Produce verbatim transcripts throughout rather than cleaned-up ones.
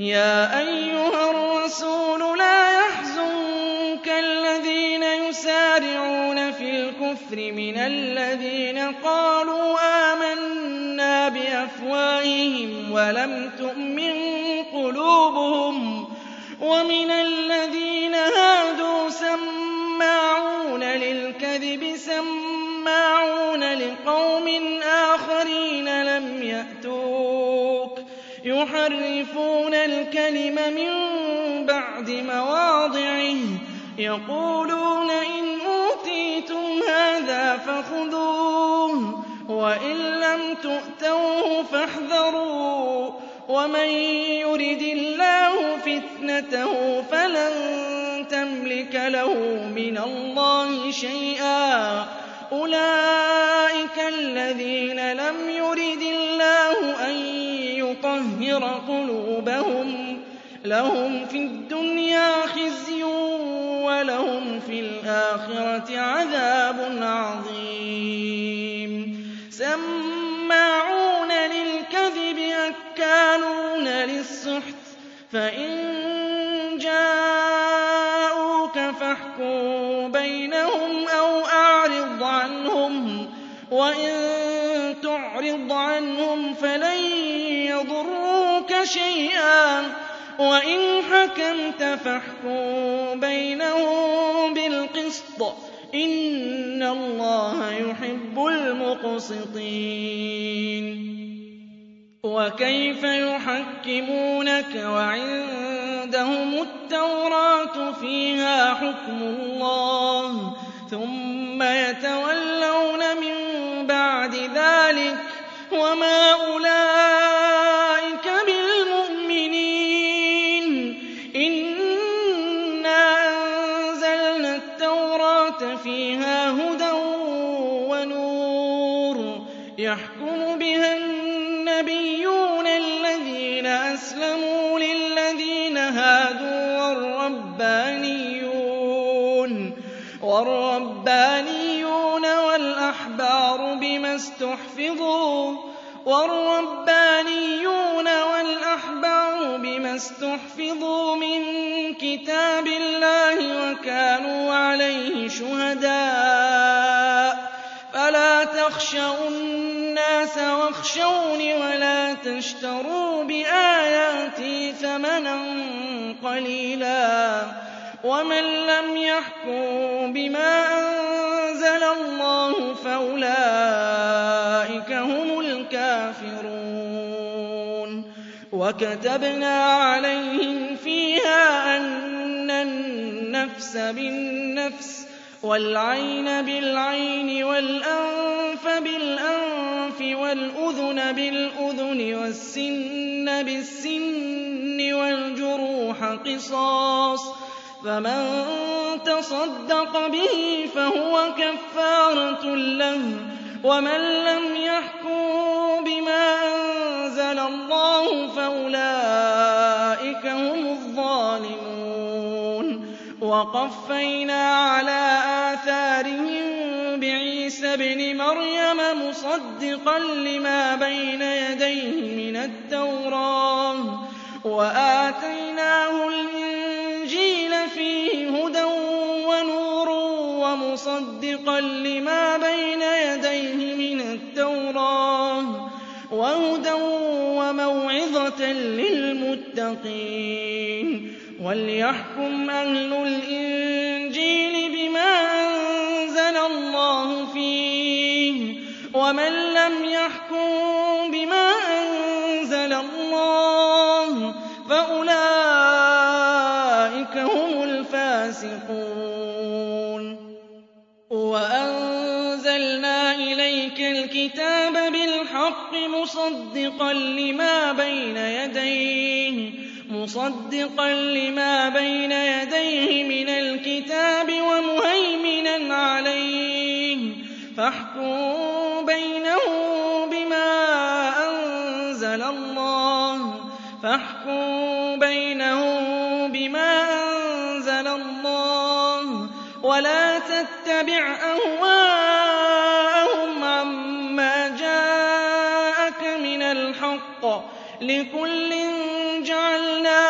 يَا أَيُّهَا الرَّسُولُ لَا يَحْزُنكَ الَّذِينَ يُسَارِعُونَ فِي الْكُفْرِ مِنَ الَّذِينَ قَالُوا آمَنَّا بِأَفْوَاهِهِمْ وَلَمْ تُؤْمِن قُلُوبُهُمْ وَمِنَ الَّذِينَ هَادُوا سَمَّاعُونَ لِلْكَذِبِ سَمَّاعُونَ لِقَوْمٍ آخَرِينَ لَمْ يَأْتُوكَ يُحَرِّفُونَ الْكَلِمَ مِن بَعْدِ مَوَاضِعِهِ يَقُولُونَ إِنْ أُوتِيتُمْ هَٰذَا فَخُذُوهُ وَإِن لَّمْ تُؤْتَوْهُ فَاحْذَرُوا وَمَن يُرِدِ اللَّهُ فِتْنَتَهُ فَلَن تَمْلِكَ لَهُ مِنَ اللَّهِ شَيْئًا أُولَٰئِكَ الَّذِينَ لَمْ يُرِدِ اللَّهُ أَن يُطَهِّرَ قُلُوبَهُمْ لَهُمْ فِي الدُّنْيَا خِزْيٌ وَلَهُمْ فِي الْآخِرَةِ عَذَابٌ عَظِيمٌ سَمَّاعُونَ لِلْكَذِبِ أَكَّالُونَ لِلسُّحْتِ فَإِن جَاءُوكَ فَاحْكُم بَيْنَهُمْ أَوْ أَعْرِضْ عَنْهُمْ وَإِن تُعْرِضْ عَنْهُمْ فَلَن يَضُرُّوكَ شَيْئًا وَإِنْ حَكَمْتَ فَاحْكُم بَيْنَهُم بِالْقِسْطِ ۚ إِنَّ اللَّهَ يُحِبُّ الْمُقْسِطِينَ وَكَيْفَ يُحَكِّمُونَكَ وَعِندَهُمُ التَّوْرَاةُ فِيهَا حُكْمُ اللَّهِ ثُمَّ يَتَوَلَّوْنَ مِن بَعْدِ ذَٰلِكَ وَمَا أُولَٰئِكَ بِالْمُؤْمِنِينَ إِنَّا أَنزَلْنَا التَّوْرَاةَ فِيهَا هُدًى وَنُورٌ يَحْكُمُ بِهَا النَّبِيُّونَ الَّذِينَ أَسْلَمُوا لِلَّذِينَ هَادُوا وَالرَّبَّانِيُّونَ وَالْأَحْبَارُ بِمَا اسْتُحْفِظُوا وَالرَّبَّانِيُّونَ وَالْأَحْبَارُ بِمَا اسْتُحْفِظُوا مِن كِتَابِ اللَّهِ وَكَانُوا عَلَيْهِ شُهَدَاءَ فَلَا تَخْشَوُا النَّاسَ وَاخْشَوْنِ وَلَا تَشْتَرُوا بِآيَاتِي ثَمَنًا قَلِيلًا وَمَن لَّمْ يَحْكُم بِمَا أَنزَلَ اللَّهُ فَأُولَٰئِكَ هُمُ الْكَافِرُونَ وَكَتَبْنَا عَلَيْهِمْ فِيهَا أَنَّ النَّفْسَ بِالنَّفْسِ وَالْعَيْنَ بِالْعَيْنِ وَالْأَنفَ بِالْأَنفِ وَالْأُذُنَ بِالْأُذُنِ وَالسِّنَّ بِالسِّنِّ وَالْجُرُوحَ قِصَاصٌ فَمَن تَصَدَّقَ بِهِ فَهُوَ كَفَّارَةٌ لَّهُ وَمَن لَّمْ يَحْكُم بِمَا أَنزَلَ اللَّهُ فَأُولَٰئِكَ هُمُ الظَّالِمُونَ وَقَفَّيْنَا عَلَىٰ آثَارِهِم بِعِيسَى ابْنِ مَرْيَمَ مُصَدِّقًا لِّمَا بَيْنَ يَدَيْهِ مِنَ التَّوْرَاةِ وَآتَيْنَاهُ الْإِنجِيلَ فِيهِ هُدًى وَنُورٌ وَمُصَدِّقًا لِّمَا بَيْنَ يَدَيْهِ مِنَ التَّوْرَاةِ وَهُدًى وَمَوْعِظَةً لِّلْمُتَّقِينَ وَلْيَحْكُمْ أَهْلُ الْإِنجِيلِ بِمَا أَنزَلَ اللَّهُ فِيهِ وَمَن لَّمْ يَحْكُم بِمَا أَنزَلَ اللَّهُ فَأُولَٰئِكَ هُمُ الْفَاسِقُونَ وَأَنزَلْنَا إِلَيْكَ الْكِتَابَ بِالْحَقِّ مُصَدِّقًا لِّمَا بَيْنَ يَدَيْهِ مُصَدِّقًا لِّمَا بَيْنَ يَدَيْهِ مِنَ الْكِتَابِ وَمُهَيْمِنًا عَلَيْهِ فَاحْكُم بَيْنَهُم بِمَا أَنزَلَ اللَّهُ فَاحْكُم بَيْنَهُم بِمَا أَنزَلَ اللَّهُ وَلَا تَتَّبِعْ أَهْوَاءَهُمْ عَمَّا جَاءَكَ مِنَ الْحَقِّ ۚ لِكُلٍّ جَعَلْنَا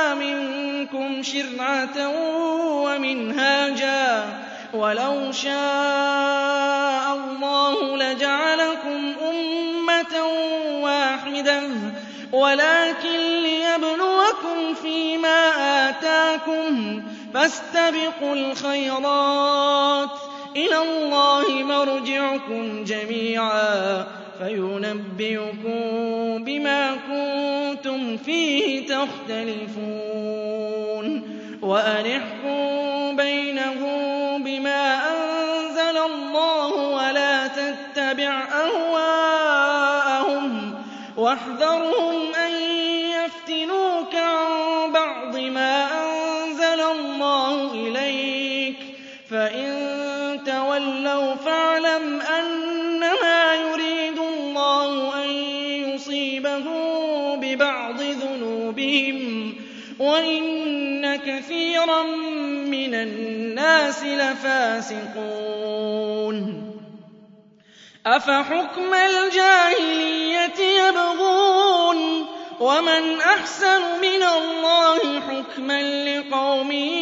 مِنكُمْ شِرْعَةً وَمِنْهَاجًا ۚ وَلَوْ شَاءَ اللَّهُ لَجَعَلَكُمْ أُمَّةً وَاحِدَةً وَلَٰكِن لِّيَبْلُوَكُمْ فِيمَا آتَاكُمْ ۖ فَاسْتَبِقُوا الْخَيْرَاتِ ۚ إِلَى اللَّهِ مَرْجِعُكُمْ جَمِيعًا فَيُنَبِّئُكُم بِمَا كُنتُمْ فِيهِ تَخْتَلِفُونَ وَأَنِ احْكُم بَيْنَهُم بِمَا أَنزَلَ اللَّهُ وَلَا تَتَّبِعْ أَهْوَاءَهُمْ وَاحْذَرْهُمْ أَن يَفْتِنُوكَ عَن بَعْضِ مَا أَنزَلَ اللَّهُ إِلَيْكَ ۖ فَإِن تَوَلَّوْا فَاعْلَمْ أَنَّمَا يُرِيدُ اللَّهُ أَن يُصِيبَهُم بِبَعْضِ ذُنُوبِهِمْ ۗ وَإِنَّ كَثِيرًا مِّنَ النَّاسِ لَفَاسِقُونَ أَفَحُكْمَ الْجَاهِلِيَّةِ يَبْغُونَ وَمَنْ أَحْسَنُ مِنَ اللَّهِ حُكْمًا لِّقَوْمٍ